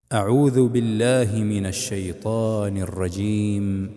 أعوذ بالله من الشيطان الرجيم.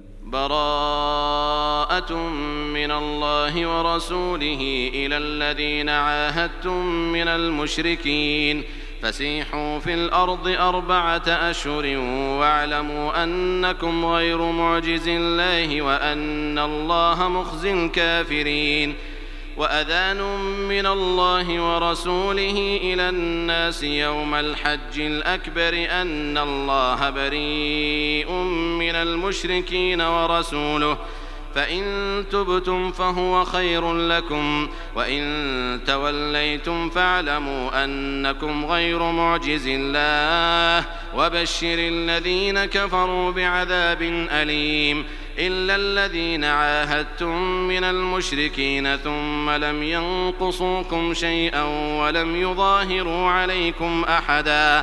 براءة من الله ورسوله إلى الذين عاهدتم من المشركين فسيحوا في الأرض 4 أشهر واعلموا أنكم غير معجز الله وأن الله مخزي الكافرين. وأذان من الله ورسوله إلى الناس يوم الحج الأكبر أن الله بريء من المشركين ورسوله فإن تبتم فهو خير لكم وإن توليتم فاعلموا أنكم غير معجز الله وبشر الذين كفروا بعذاب أليم. إلا الذين عاهدتم من المشركين ثم لم ينقصوكم شيئا ولم يظاهروا عليكم أحدا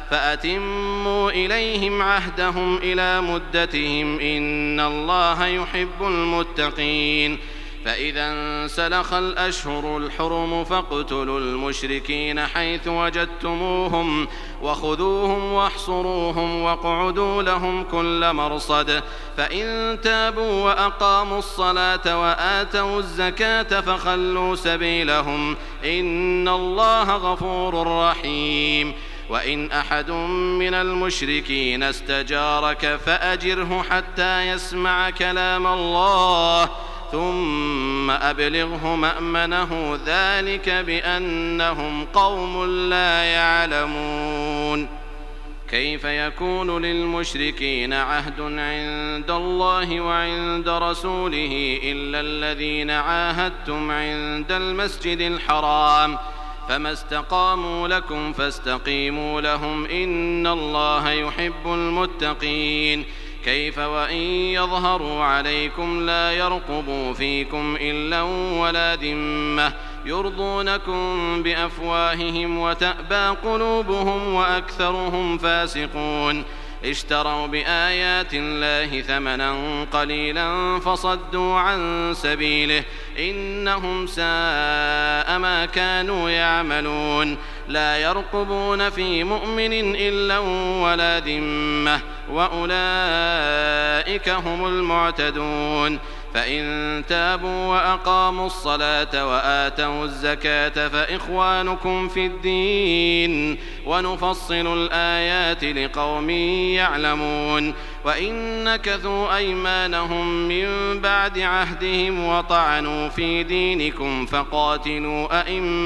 فأتموا إليهم عهدهم إلى مدتهم إن الله يحب المتقين. فإذا انسلخ الأشهر الحرم فاقتلوا المشركين حيث وجدتموهم وخذوهم واحصروهم واقعدوا لهم كل مرصد فإن تابوا وأقاموا الصلاة وآتوا الزكاة فخلوا سبيلهم إن الله غفور رحيم. وإن أحد من المشركين استجارك فأجره حتى يسمع كلام الله ثم أبلغه مأمنه ذلك بأنهم قوم لا يعلمون. كيف يكون للمشركين عهد عند الله وعند رسوله إلا الذين عاهدتم عند المسجد الحرام فما استقاموا لكم فاستقيموا لهم إن الله يحب المتقين. كيف وإن يظهروا عليكم لا يرقبوا فيكم إلا ولا ذمة يرضونكم بأفواههم وتأبى قلوبهم وأكثرهم فاسقون. اشتروا بآيات الله ثمنا قليلا فصدوا عن سبيله إنهم ساء ما كانوا يعملون. لا يرقبون في مؤمن إلا ولا ذمة وأولئك هم المعتدون. فإن تابوا وأقاموا الصلاة وآتوا الزكاة فإخوانكم في الدين ونفصل الآيات لقوم يعلمون. وإن نكثوا أيمانهم من بعد عهدهم وطعنوا في دينكم فقاتلوا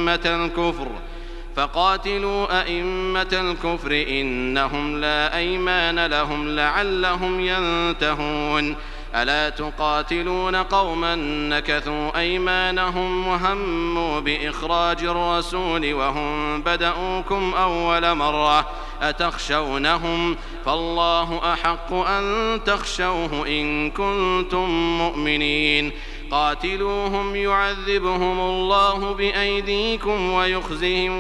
أئمة الكفر إنهم لا أيمان لهم لعلهم ينتهون. ألا تقاتلون قوما نكثوا أيمانهم وهموا بإخراج الرسول وهم بدؤوكم أول مرة أتخشونهم فالله أحق أن تخشوه إن كنتم مؤمنين. قاتلوهم يعذبهم الله بأيديكم ويخزهم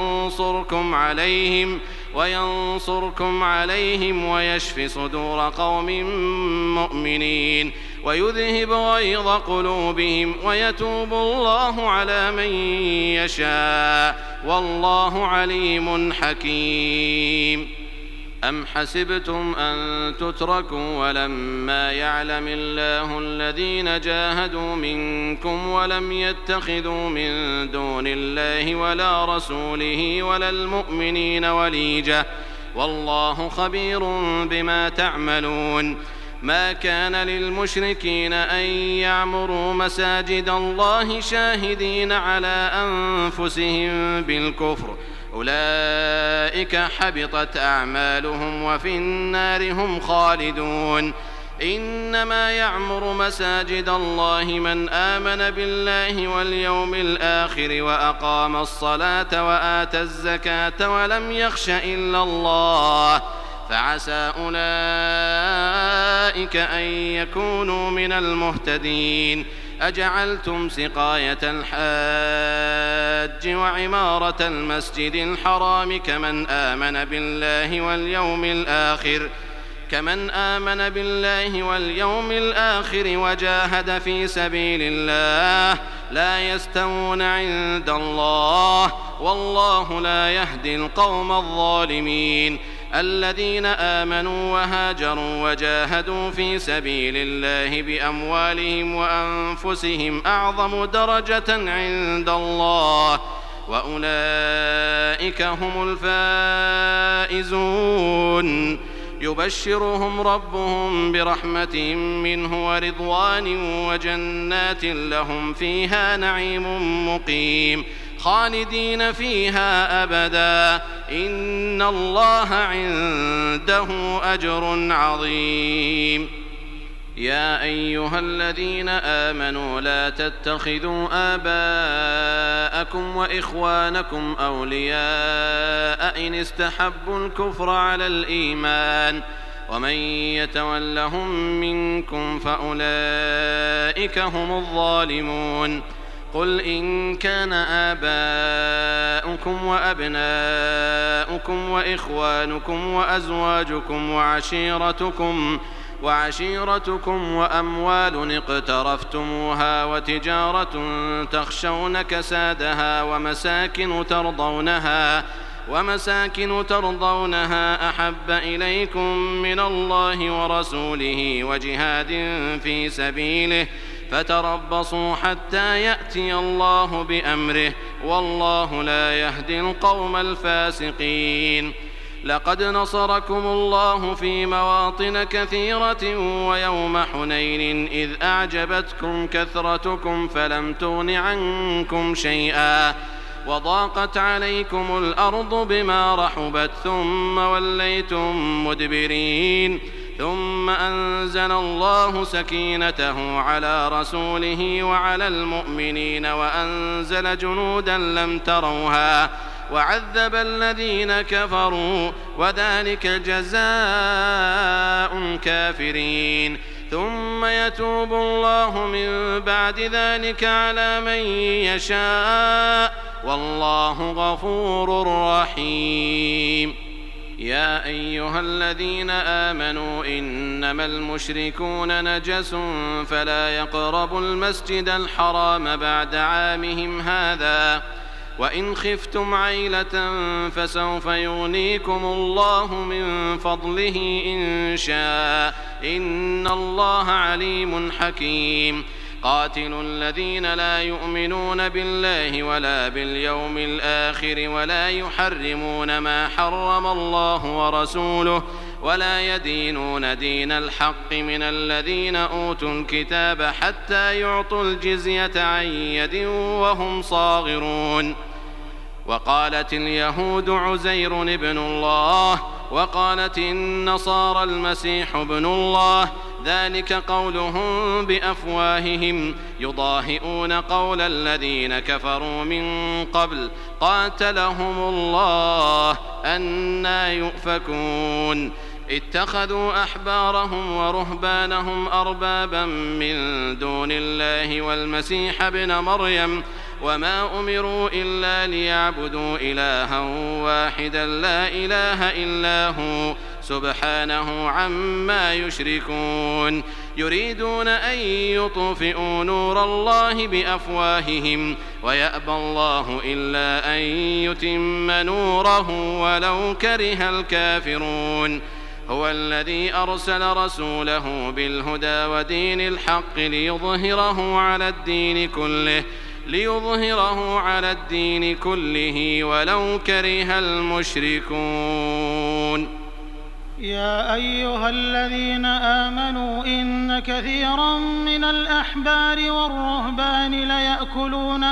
وينصركم عليهم ويشف صدور قوم مؤمنين ويذهب غيظ قلوبهم ويتوب الله على من يشاء والله عليم حكيم. أم حسبتم أن تتركوا ولما يعلم الله الذين جاهدوا منكم ولم يتخذوا من دون الله ولا رسوله ولا المؤمنين وليجة والله خبير بما تعملون. ما كان للمشركين أن يعمروا مساجد الله شاهدين على أنفسهم بالكفر أولئك حبطت أعمالهم وفي النار هم خالدون. إنما يعمر مساجد الله من آمن بالله واليوم الآخر وأقام الصلاة وآتى الزكاة ولم يخش إلا الله فعسى أولئك أن يكونوا من المهتدين. أجعلتم سقاية الحاج وعمارة المسجد الحرام كمن آمن بالله واليوم الآخر وجاهد في سبيل الله لا يستوون عند الله والله لا يهدي القوم الظالمين. الذين آمنوا وهاجروا وجاهدوا في سبيل الله بأموالهم وأنفسهم أعظم درجة عند الله وأولئك هم الفائزون يبشرهم ربهم برحمة منه ورضوان وجنات لهم فيها نعيم مقيم خالدين فيها أبدا إن الله عنده أجر عظيم يا أيها الذين آمنوا لا تتخذوا آباءكم وإخوانكم أولياء إن استحبوا الكفر على الإيمان ومن يتولهم منكم فأولئك هم الظالمون قل إن كان آباؤكم وأبناؤكم وإخوانكم وأزواجكم وعشيرتكم وأموال اقترفتموها وتجارة تخشون كسادها ومساكن ترضونها أحب إليكم من الله ورسوله وجهاد في سبيله فتربصوا حتى يأتي الله بأمره والله لا يهدي القوم الفاسقين لقد نصركم الله في مواطن كثيرة ويوم حنين إذ أعجبتكم كثرتكم فلم تغن عنكم شيئا وضاقت عليكم الأرض بما رحبت ثم وليتم مدبرين ثم أنزل الله سكينته على رسوله وعلى المؤمنين وأنزل جنودا لم تروها وعذب الذين كفروا وذلك جزاء الكافرين ثم يتوب الله من بعد ذلك على من يشاء والله غفور رحيم يا أيها الذين آمنوا إنما المشركون نجس فلا يقربوا المسجد الحرام بعد عامهم هذا وإن خفتم عيلة فسوف يغنيكم الله من فضله إن شاء إن الله عليم حكيم قاتلوا الذين لا يؤمنون بالله ولا باليوم الآخر ولا يحرمون ما حرم الله ورسوله ولا يدينون دين الحق من الذين أوتوا الكتاب حتى يعطوا الجزية عن يد وهم صاغرون وقالت اليهود عزير ابن الله وقالت النصارى المسيح ابن الله ذلك قولهم بأفواههم يضاهئون قول الذين كفروا من قبل قاتلهم الله أنى يؤفكون اتخذوا أحبارهم ورهبانهم أربابا من دون الله والمسيح ابن مريم وما أمروا إلا ليعبدوا إلها واحدا لا إله إلا هو سبحانه عما يشركون يريدون أن يطفئوا نور الله بأفواههم ويأبى الله إلا أن يتم نوره ولو كره الكافرون هو الذي أرسل رسوله بالهدى ودين الحق ليظهره على الدين كله ولو كره المشركون يا أيها الذين آمنوا إن كثيرا من الأحبار والرهبان ليأكلون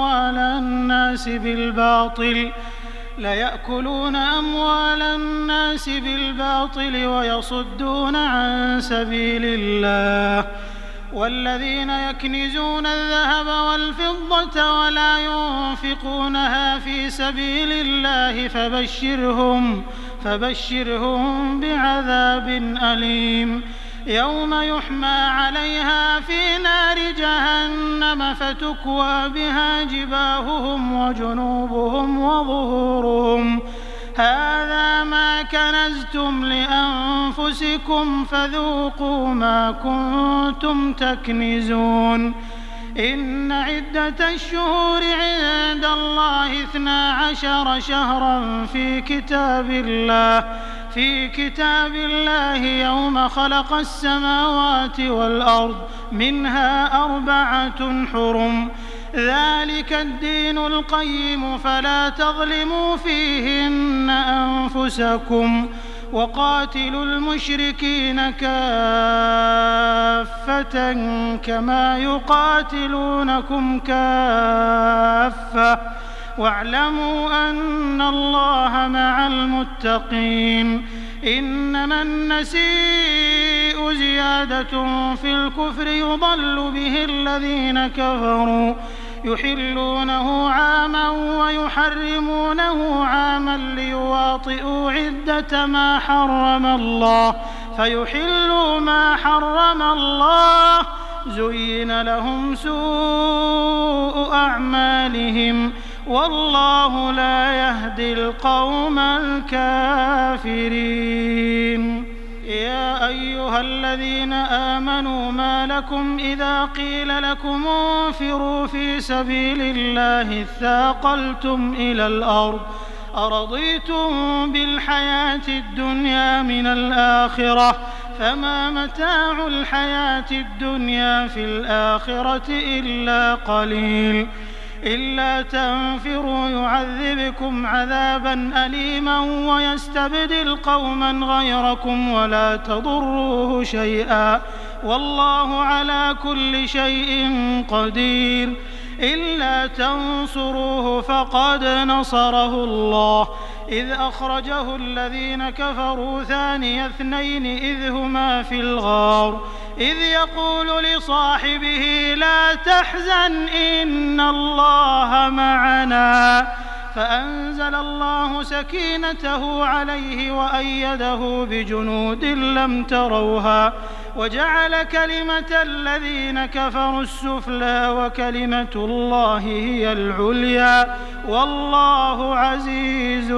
أموال الناس بالباطل ويصدون عن سبيل الله والذين يكنزون الذهب والفضة ولا ينفقونها في سبيل الله فبشرهم بعذاب أليم يوم يحمى عليها في نار جهنم فتكوى بها جباههم وجنوبهم وظهورهم هذا ما كنزتم لأنفسكم فذوقوا ما كنتم تكنزون إن عدة الشهور عند الله 12 شهرا في كتاب الله في كتاب الله يوم خلق السماوات والأرض منها 4 حرم ذلك الدين القيم فلا تظلموا فيهن أنفسكم وقاتلوا المشركين كافة كما يقاتلونكم كافة واعلموا أن الله مع المتقين إنما النسيء زيادة في الكفر يضل به الذين كفروا يحلونه عاما ويحرمونه عاما ليواطئوا عدة ما حرم الله فيحلوا ما حرم الله زين لهم سوء أعمالهم والله لا يهدي القوم الكافرين يا أيها الذين آمنوا ما لكم إذا قيل لكم انفروا في سبيل الله اثاقلتم إلى الأرض أرضيتم بالحياة الدنيا من الآخرة فما متاع الحياة الدنيا في الآخرة إلا قليل إلا تنفروا يعذبكم عذابا أليما ويستبدل قوما غيركم ولا تضروه شيئا والله على كل شيء قدير إلا تنصروه فقد نصره الله إذ أخرجه الذين كفروا ثاني اثنين إذ هما في الغار إذ يقول لصاحبه لا تحزن إن الله معنا فأنزل الله سكينته عليه وأيده بجنود لم تروها وجعل كلمة الذين كفروا السفلى وكلمة الله هي العليا والله عزيز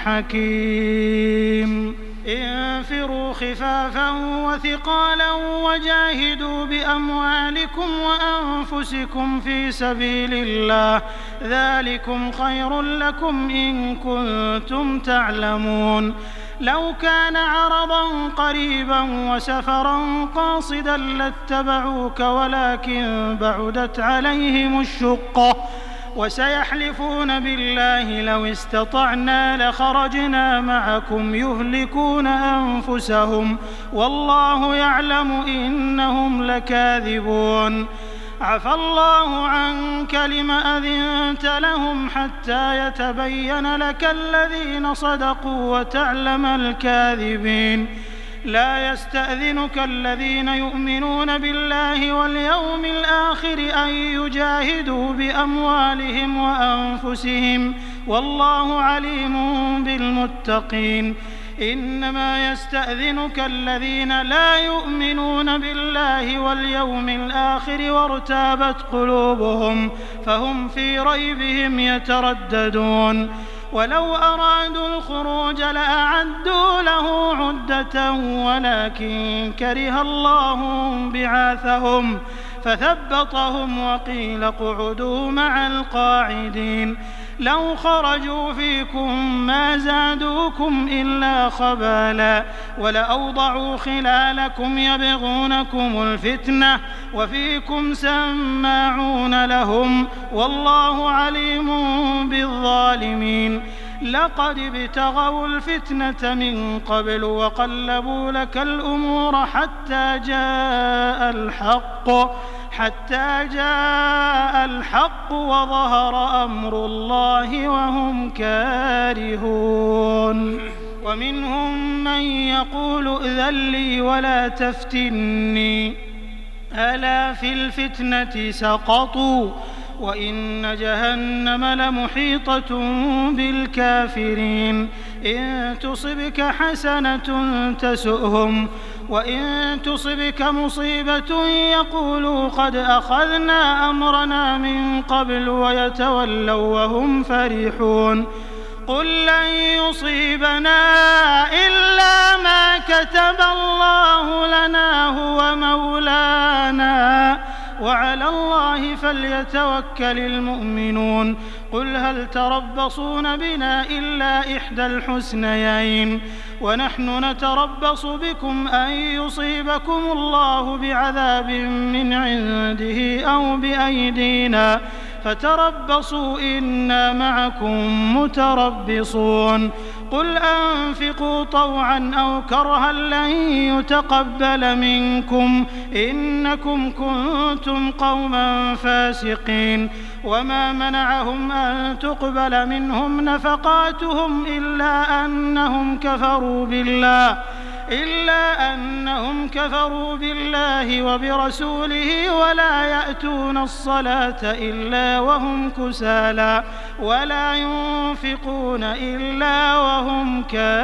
حكيم انفروا خفافا وثقالا وجاهدوا بأموالكم وأنفسكم في سبيل الله ذلكم خير لكم إن كنتم تعلمون لو كان عرضا قريبا وسفرا قاصدا لاتبعوك ولكن بعدت عليهم الشقة وسيحلفون بالله لو استطعنا لخرجنا معكم يهلكون أنفسهم والله يعلم إنهم لكاذبون عفى الله عنك لم أذنت لهم حتى يتبين لك الذين صدقوا وتعلم الكاذبين لا يستأذنك الذين يؤمنون بالله واليوم الآخر أن يجاهدوا بأموالهم وأنفسهم والله عليم بالمتقين إنما يستأذنك الذين لا يؤمنون بالله واليوم الآخر وارتابت قلوبهم فهم في ريبهم يترددون ولو أرادوا الخروج لأعدوا له عدة ولكن كره الله بعاثهم فثبطهم وقيل اقعدوا مع القاعدين لو خرجوا فيكم ما زادوكم إلا خبالا ولأوضعوا خلالكم يبغونكم الفتنة وفيكم سماعون لهم والله عليم بالظالمين لقد ابتغوا الفتنة من قبل وقلبوا لك الأمور حتى جاء الحق وظهر أمر الله وهم كارهون ومنهم من يقول ائذن لي ولا تفتني ألا في الفتنة سقطوا وإن جهنم لمحيطة بالكافرين إن تصبك حسنة تسؤهم وإن تصبك مصيبة يقولوا قد أخذنا أمرنا من قبل ويتولوا وهم فرحون قل لن يصيبنا إلا ما كتب الله لنا هو مولانا وعلى الله فليتوكل المؤمنون قل هل تربصون بنا إلا إحدى الحسنيين ونحن نتربص بكم أن يصيبكم الله بعذاب من عنده أو بأيدينا فتربصوا إنا معكم متربصون قل أنفقوا طوعا أو كرها لن يتقبل منكم إنكم كنتم قوما فاسقين وما منعهم أن تقبل منهم نفقاتهم إلا أنهم كفروا بالله وبرسوله ولا يأتون الصلاة إلا وهم كسالى ولا ينفقون إلا وهم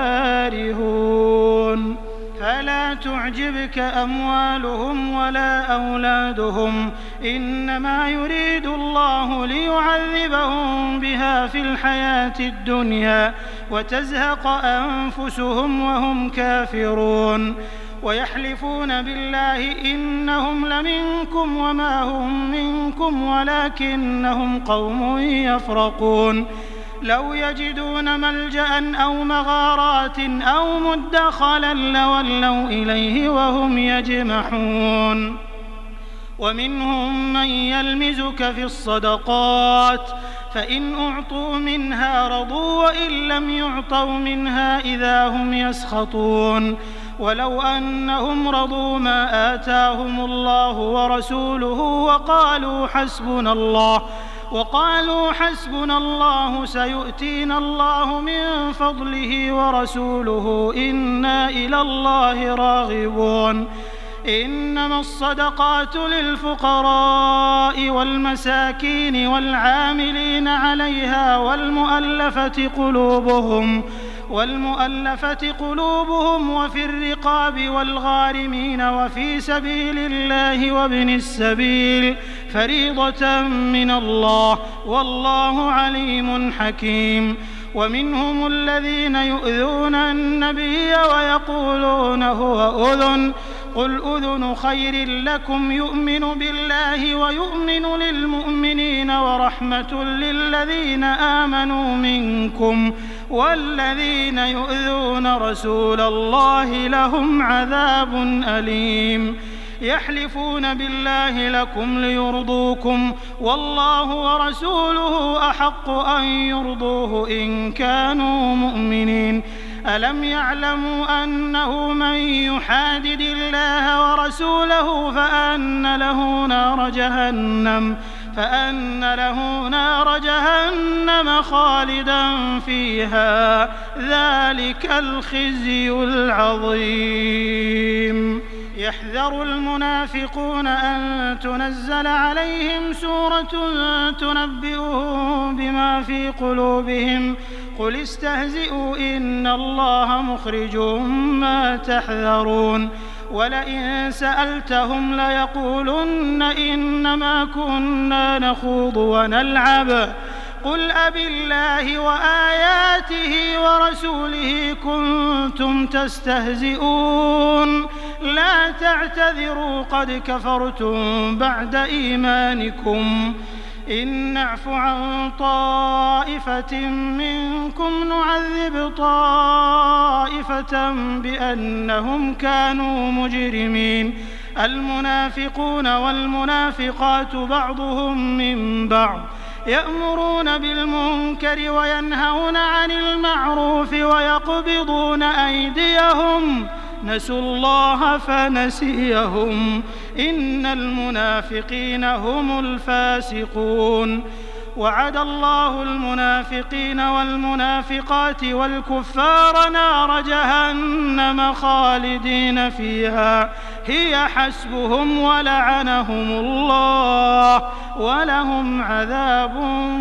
كارهون فلا تعجبك أموالهم ولا أولادهم إنما يريد الله ليعذبهم بها في الحياة الدنيا وتزهق أنفسهم وهم كافرون ويحلفون بالله إنهم لمنكم وما هم منكم ولكنهم قوم يفرقون لو يجدون ملجأ أو مغارات أو مدخلا لولوا إليه وهم يجمحون ومنهم من يلمزك في الصدقات فإن أعطوا منها رضوا وإن لم يعطوا منها إذا هم يسخطون ولو أنهم رضوا ما آتاهم الله ورسوله وقالوا حسبنا الله سيؤتينا الله من فضله ورسوله إنا إلى الله راغبون إنما الصدقات للفقراء والمساكين والعاملين عليها والمؤلفة قلوبهم وفي الرقاب والغارمين وفي سبيل الله وابن السبيل فريضة من الله والله عليم حكيم ومنهم الذين يؤذون النبي ويقولون هو أذن قل أذن خير لكم يؤمن بالله ويؤمن للمؤمنين ورحمة للذين آمنوا منكم والذين يؤذون رسول الله لهم عذاب أليم يحلفون بالله لكم ليرضوكم والله ورسوله أحق أن يرضوه إن كانوا مؤمنين ألم يعلموا أنه من يحادد الله ورسوله فأن له نار جهنم خالدا فيها ذلك الخزي العظيم يحذر المنافقون أن تنزل عليهم سورة تنبئهم بما في قلوبهم قل استهزئوا إن الله مخرج ما تحذرون ولئن سألتهم ليقولن إنما كنا نخوض ونلعب قل أبالله وآياته ورسوله كنتم تستهزئون لا تعتذروا قد كفرتم بعد إيمانكم إن نعف عن طائفة منكم نعذب طائفة بأنهم كانوا مجرمين المنافقون والمنافقات بعضهم من بعض يأمرون بالمنكر وينهون عن المعروف ويقبضون أيديهم نسوا الله فنسيهم إن المنافقين هم الفاسقون وعد الله المنافقين والمنافقات والكفار نار جهنم خالدين فيها هي حسبهم ولعنهم الله ولهم عذاب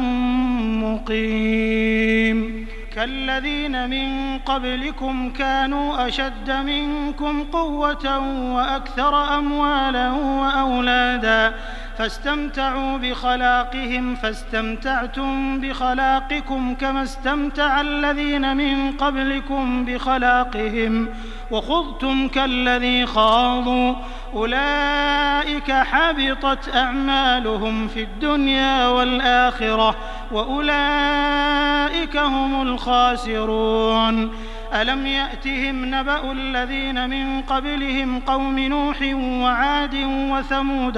مقيم كالذين من قبلكم كانوا أشد منكم قوة وأكثر أموالا وأولادا فاستمتعوا بخلاقهم فاستمتعتم بخلاقكم كما استمتع الذين من قبلكم بخلاقهم وخضتم كالذي خاضوا أولئك حبطت أعمالهم في الدنيا والآخرة وأولئك هم الخاسرون. ألم يأتهم نبأ الذين من قبلهم قوم نوح وعاد وثمود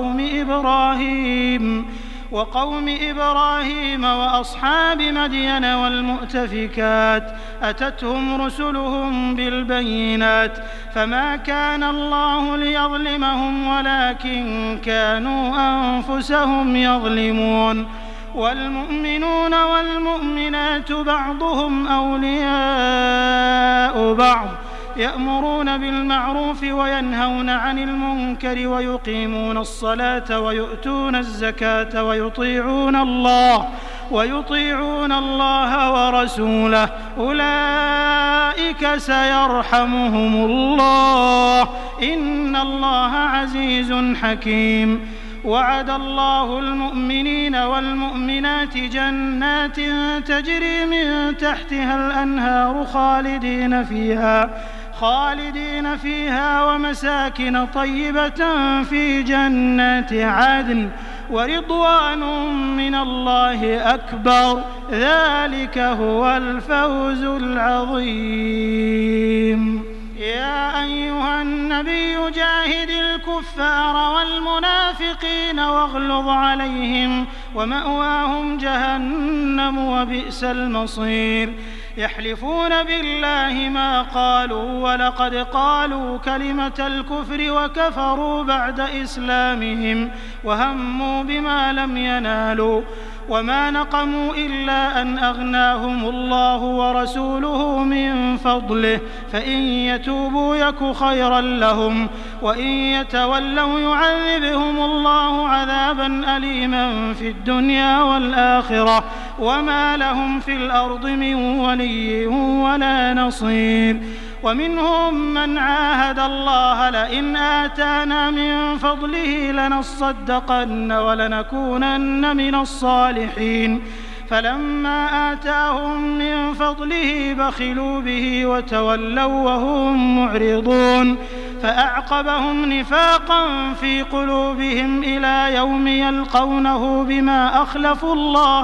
وقوم إبراهيم وأصحاب مدين والمؤتفكات أتتهم رسلهم بالبينات فما كان الله ليظلمهم ولكن كانوا أنفسهم يظلمون. والمؤمنون والمؤمنات بعضهم أولياء بعض يأمرون بالمعروف وينهون عن المنكر ويقيمون الصلاة ويؤتون الزكاة ويطيعون الله ورسوله أولئك سيرحمهم الله إن الله عزيز حكيم. وعد الله المؤمنين والمؤمنات جنات تجري من تحتها الأنهار خالدين فيها ومساكن طيبة في جنات عدن ورضوان من الله أكبر ذلك هو الفوز العظيم. يا أيها النبي جاهد الكفار والمنافقين واغلظ عليهم ومأواهم جهنم وبئس المصير. يحلفون بالله ما قالوا ولقد قالوا كلمة الكفر وكفروا بعد إسلامهم وهموا بما لم ينالوا وما نقموا إلا أن أغناهم الله ورسوله من فضله فإن يتوبوا يك خيرا لهم وإن يتولوا يعذبهم الله عذابا أليما في الدنيا والآخرة وما لهم في الأرض من ولي ولا نصير. ومنهم من عاهد الله لئن آتانا من فضله لنصدقن ولنكونن من الصالحين فلما آتاهم من فضله بخلوا به وتولوا وهم معرضون فأعقبهم نفاقا في قلوبهم إلى يوم يلقونه بما أخلفوا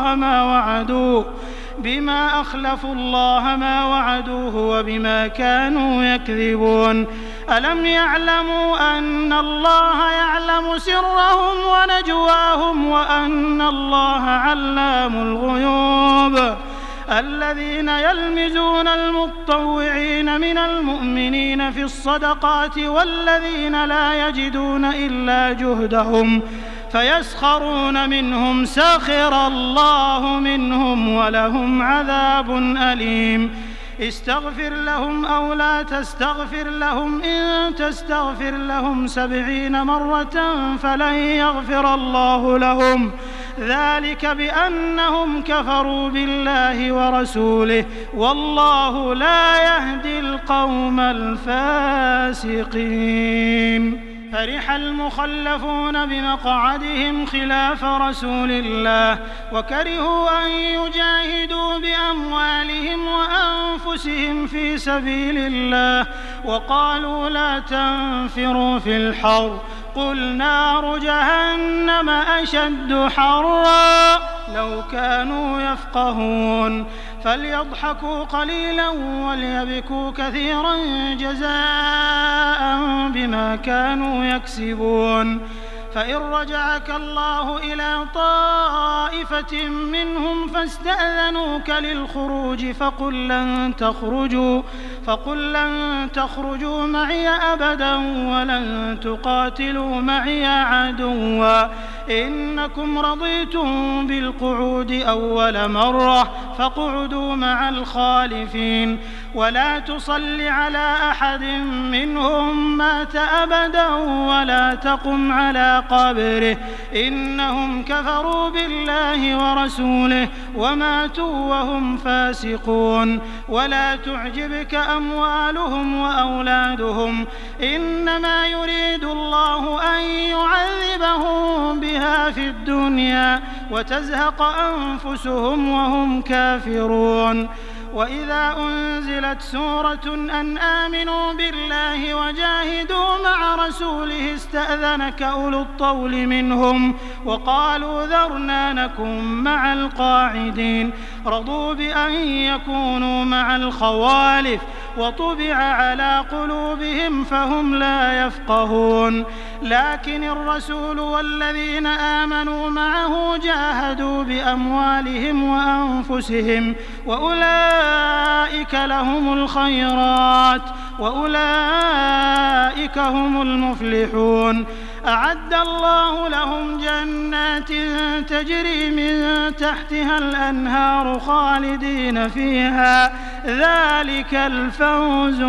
الله ما وعدوه وبما كانوا يكذبون. ألم يعلموا أن الله يعلم سرهم ونجواهم وأن الله علام الغيوب. الذين يلمزون المطوعين من المؤمنين في الصدقات والذين لا يجدون إلا جهدهم فيسخرون منهم سخر الله منهم ولهم عذاب أليم. استغفر لهم أو لا تستغفر لهم إن تستغفر لهم 70 مرة فلن يغفر الله لهم ذلك بأنهم كفروا بالله ورسوله والله لا يهدي القوم الفاسقين. فرح المخلفون بمقعدهم خلاف رسول الله وكرهوا أن يجاهدوا بأموالهم وأنفسهم في سبيل الله وقالوا لا تنفروا في الحر قل نار جهنم أشد حرا لو كانوا يفقهون. فليضحكوا قليلا وليبكوا كثيرا جزاء بما كانوا يكسبون. فإن رجعك الله إلى طائفة منهم فاستأذنوك للخروج فقل لن تخرجوا معي أبدا ولن تقاتلوا معي عدوا إنكم رضيتم بالقعود أول مرة فاقعدوا مع الخالفين ولا تصل على أحد منهم مات أبدا ولا تقم على قبره إنهم كفروا بالله ورسوله وماتوا وهم فاسقون. ولا تعجبك أموالهم وأولادهم إنما يريد الله أن يعذبهم بها في الدنيا وتزهق أنفسهم وهم كافرون. وإذا أنزلت سورة أن آمنوا بالله وجاهدوا مع رسوله استأذنك أولو الطول منهم وقالوا ذرنا نكن مع القاعدين رضوا بأن يكونوا مع الخوالف وطبع على قلوبهم فهم لا يفقهون لكن الرسول والذين آمنوا معه جاهدوا بأموالهم وأنفسهم وأولئك لهم الخيرات وأولئك هم المفلحون أعد الله لهم جنات تجري من تحتها الأنهار خالدين فيها ذلك الفوز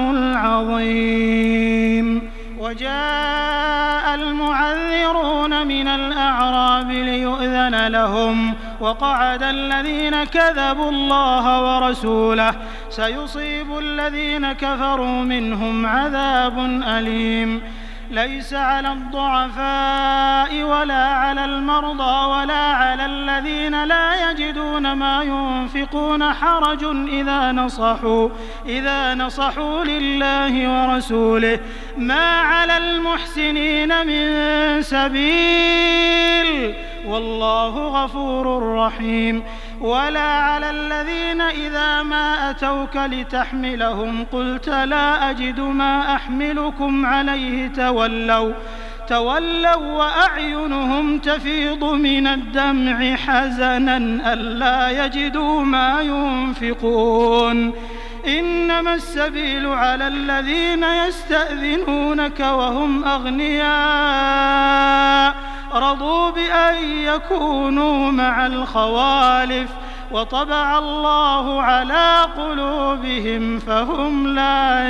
العظيم. وجاء المعذرون من الأعراب ليؤذن لهم وقعد الذين كذبوا الله ورسوله سيصيب الذين كفروا منهم عذاب أليم. ليس على الضعفاء ولا على المرضى ولا على الذين لا يجدون ما ينفقون حرج إذا نصحوا لله ورسوله ما على المحسنين من سبيل والله غفور رحيم. ولا على الذين إذا ما أتوك لتحملهم قلت لا أجد ما أحملكم عليه تولوا وأعينهم تفيض من الدمع حزنا ألا يجدوا ما ينفقون. إنما السبيل على الذين يستأذنونك وهم أغنياء رضوا بأن يكونوا مع الخوالف وطبع الله على قلوبهم فهم لا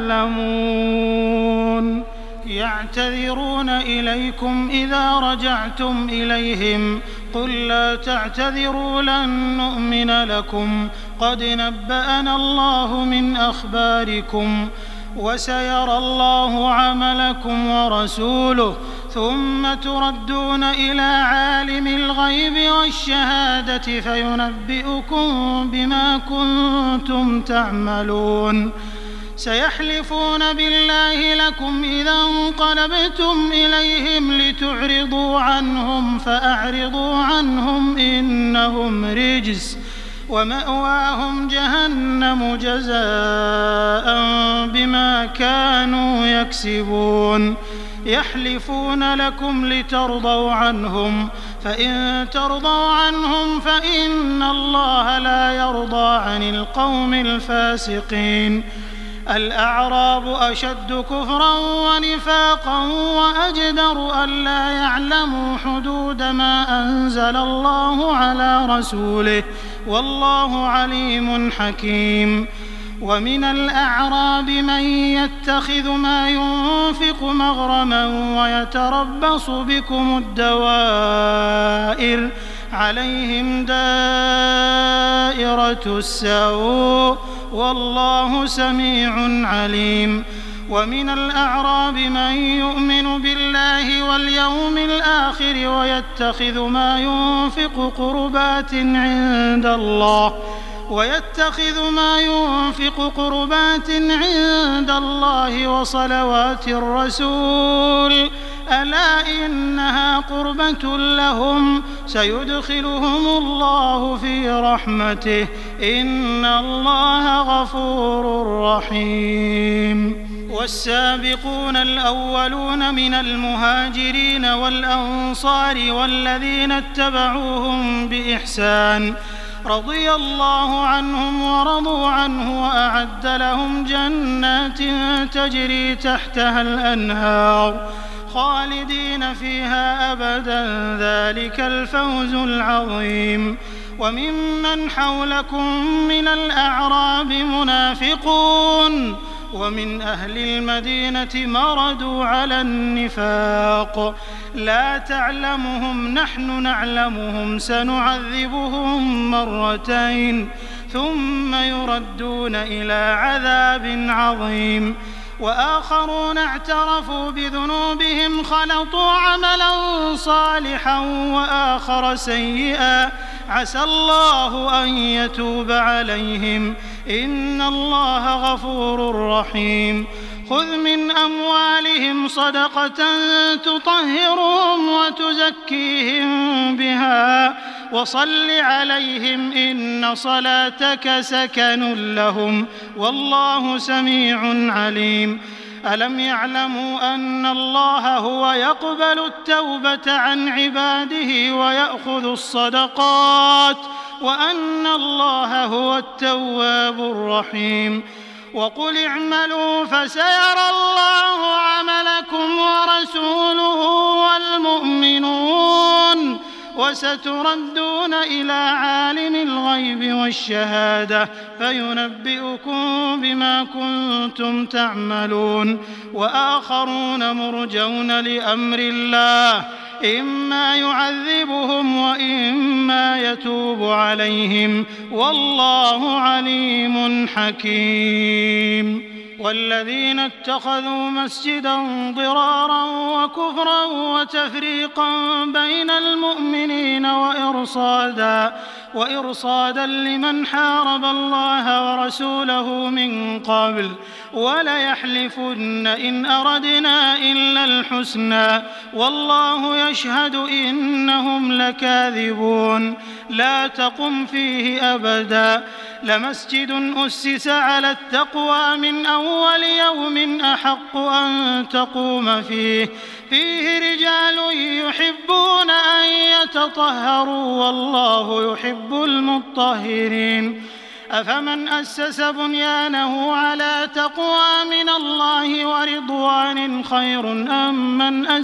يعلمون. يعتذرون إليكم إذا رجعتم إليهم قل لا تعتذروا لن نؤمن لكم قد نبأنا الله من أخباركم وسيرى الله عملكم ورسوله ثم تردون إلى عالم الغيب والشهادة فينبئكم بما كنتم تعملون. سيحلفون بالله لكم إذا انقلبتم إليهم لتعرضوا عنهم فأعرضوا عنهم إنهم رجس ومأواهم جهنم جزاء بما كانوا يكسبون. يحلفون لكم لترضوا عنهم فإن ترضوا عنهم فإن الله لا يرضى عن القوم الفاسقين. الأعراب أشد كفرا ونفاقا وأجدر ألا يعلموا حدود ما أنزل الله على رسوله والله عليم حكيم. ومن الأعراب من يتخذ ما ينفق مغرما ويتربص بكم الدوائر عليهم دائرة السوء والله سميع عليم. ومن الأعراب من يؤمن بالله واليوم الآخر ويتخذ ما ينفق قربات عند الله وصلوات الرسول ألا إنها قربة لهم سيدخلهم الله في رحمته إن الله غفور رحيم. والسابقون الأولون من المهاجرين والأنصار والذين اتبعوهم بإحسان رضي الله عنهم ورضوا عنه وأعد لهم جنات تجري تحتها الأنهار خالدين فيها أبدا ذلك الفوز العظيم. وممن حولكم من الأعراب منافقون ومن أهل المدينة مردوا على النفاق لا تعلمهم نحن نعلمهم سنعذبهم مرتين ثم يردون إلى عذاب عظيم. وآخرون اعترفوا بذنوبهم خلطوا عملا صالحا وآخر سيئا عسى الله أن يتوب عليهم إن الله غفور رحيم خذ من أموالهم صدقة تطهرهم وتزكيهم بها وصل عليهم إن صلاتك سكن لهم والله سميع عليم ألم يعلموا أن الله هو يقبل التوبة عن عباده ويأخذ الصدقات وأن الله هو التواب الرحيم وقل اعملوا فسيرى الله عملكم ورسوله والمؤمنون وستردون إلى عالم الغيب والشهادة فينبئكم بما كنتم تعملون وآخرون مرجون لأمر الله إما يعذبهم وإما يتوب عليهم والله عليم حكيم والذين اتخذوا مسجدا ضرارا وكفرا وتفريقا بين المؤمنين وإرصادا لمن حارب الله ورسوله من قبل وليحلفن إن أردنا إلا الحسنى والله يشهد إنهم لكاذبون لا تقم فيه أبدا لمسجد أسس على التقوى من أول يوم أحق أن تقوم فيه رجال يحبون أن يتطهروا والله يحب المطهرين أفمن أسس بنيانه على تقوى من الله ورضوان خير أم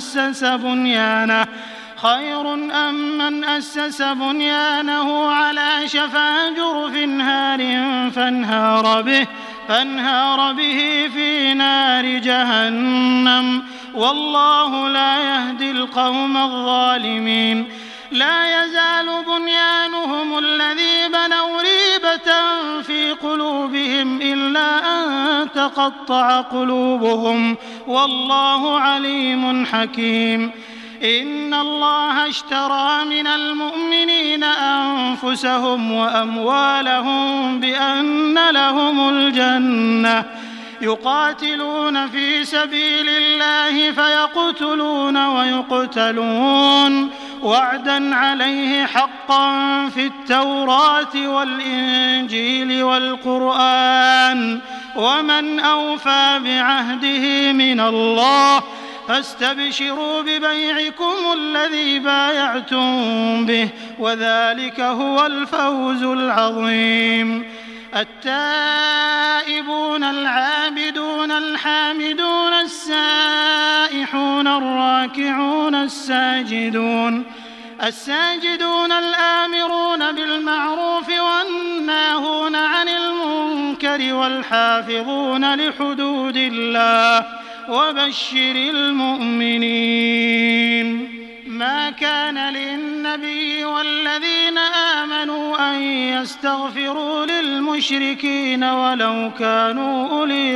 من أسس بنيانه على شفا جرف هار فانهار به في نار جهنم والله لا يهدي القوم الظالمين لا يزال بنيانهم الذي بنوا ريبة في قلوبهم إلا أن تقطع قلوبهم والله عليم حكيم إن الله اشترى من المؤمنين أنفسهم وأموالهم بأن لهم الجنة يقاتلون في سبيل الله فيقتلون ويقتلون وعدا عليه حقا في التوراة والإنجيل والقرآن ومن أوفى بعهده من الله فاستبشروا ببيعكم الذي بايعتم به وذلك هو الفوز العظيم التائبون العابدون الحامدون السائحون الراكعون الساجدون الآمرون بالمعروف والناهون عن المنكر والحافظون لحدود الله وبشر المؤمنين ما كان للنبي والذين آمنوا أن يستغفروا للمشركين ولو كانوا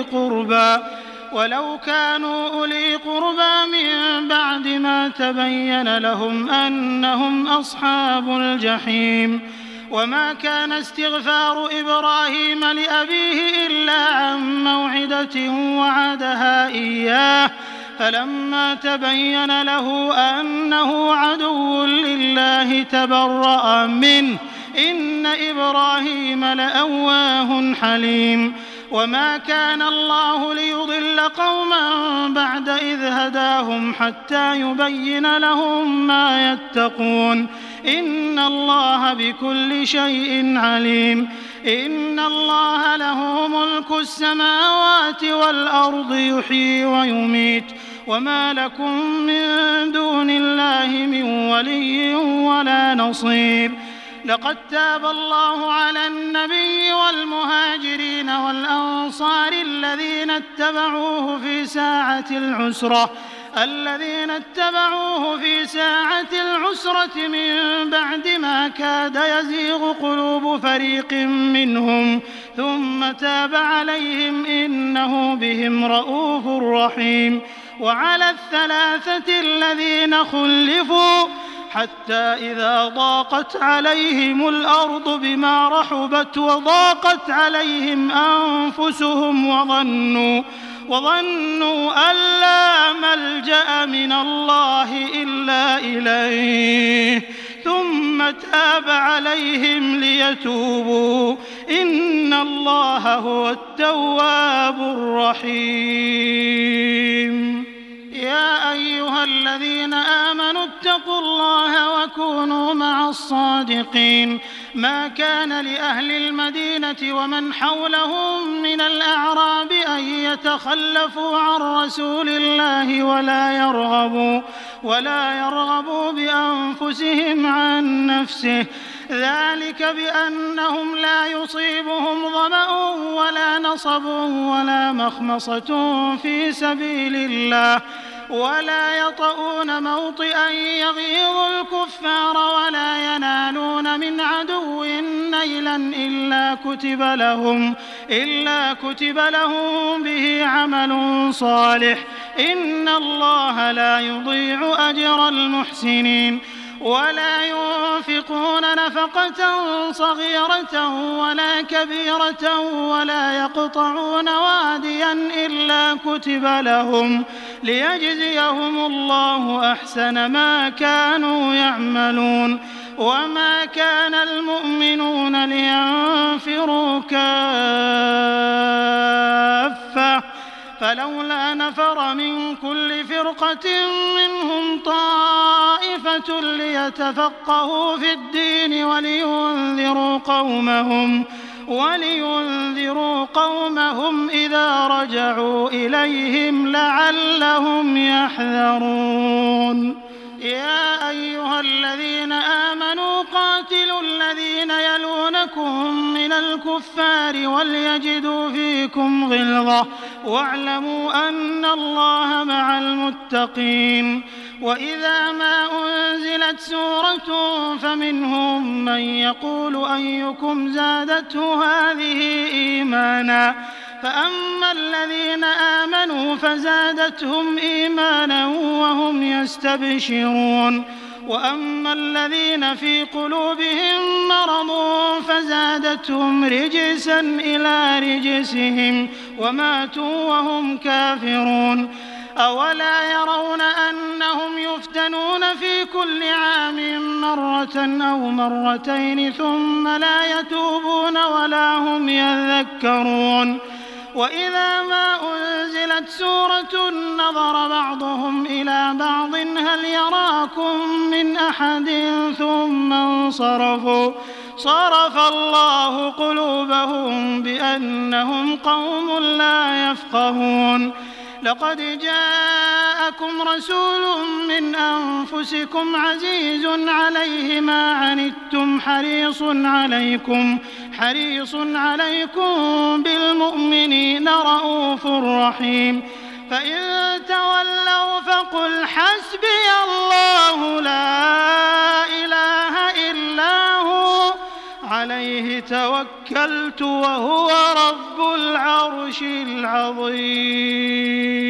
أولي قربى من بعد ما تبين لهم أنهم أصحاب الجحيم وما كان استغفار إبراهيم لأبيه إلا عن موعدة وعدها إياه فلما تبين له أنه عدو لله تبرأ منه إن إبراهيم لأواه حليم وما كان الله ليضل قوما بعد إذ هداهم حتى يبين لهم ما يتقون إن الله بكل شيء عليم إن الله له ملك السماوات والأرض يحيي ويميت وما لكم من دون الله من ولي ولا نصير لقد تاب الله على النبي والمهاجرين والأنصار الذين اتبعوه في ساعة العسرة الذين اتبعوه في ساعة العسرة من بعد ما كاد يزيغ قلوب فريق منهم ثم تاب عليهم إنه بهم رءوف رحيم. وعلى الثلاثة الذين خلفوا حتى إذا ضاقت عليهم الأرض بما رحبت وضاقت عليهم أنفسهم وظنوا أن لا ملجأ من الله إلا إليه ثم تاب عليهم ليتوبوا إن الله هو التواب الرحيم. يا أيها الذين آمنوا اتقوا الله وكونوا مع الصادقين. ما كان لأهل المدينة ومن حولهم من الأعراب أن يتخلفوا عن رسول الله ولا يرغبوا بأنفسهم عن نفسه، ذلك بأنهم لا يصيبهم ظمأ ولا نصب ولا مخمصة في سبيل الله ولا يطؤون موطئا يغيظ الكفار ولا ينالون من عدو نيلا إلا كتب لهم به عمل صالح إن الله لا يضيع أجر المحسنين. ولا ينفقون نفقة صغيرة ولا كبيرة ولا يقطعون واديا إلا كتب لهم ليجزيهم الله أحسن ما كانوا يعملون. وما كان المؤمنون لينفروا كافة فلولا نفر من كل فرقة منهم طائفة ليتفقهوا في الدين ولينذروا قومهم إذا رجعوا إليهم لعلهم يحذرون. يا أيها الذين آمنوا قاتلوا الذين يلونكم من الكفار وليجدوا فيكم غلظة واعلموا أن الله مع المتقين. وإذا ما أنزلت سورة فمنهم من يقول أيكم زادته هذه إيمانا فأما الذين آمنوا فزادتهم إيمانا وهم يستبشرون وأما الذين في قلوبهم مرض فزادتهم رجسا إلى رجسهم وماتوا وهم كافرون. أولا يرون أنهم يفتنون في كل عام مرة أو مرتين ثم لا يتوبون ولا هم يذكرون. وإذا ما أنزلت سورة نظر بعضهم إلى بعض هل يراكم من أحد ثم انصرفوا صرف الله قلوبهم بأنهم قوم لا يفقهون. لقد جاءكم رسول من أنفسكم عزيز عليه ما عنتم حريص عليكم بالمؤمنين رءوف رحيم. فإن تولوا فقل حسبي الله لا إله إلا هو عليه توكلت وهو رب العرش العظيم.